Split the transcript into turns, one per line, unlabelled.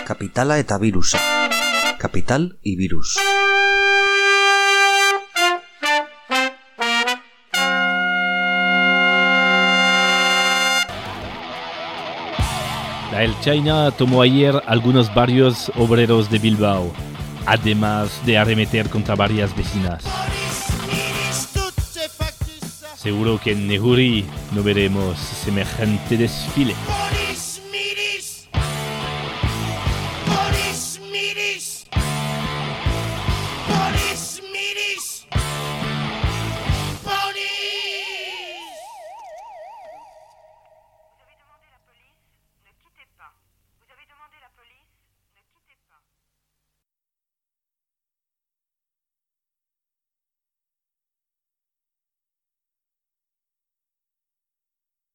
Kapitala eta birusa. Kapital y virus.
La Ertzaintza tomó ayer algunos barrios obreros de Bilbao, además de arremeter contra varias vecinas. Seguro que en Neguri no veremos semejante desfile.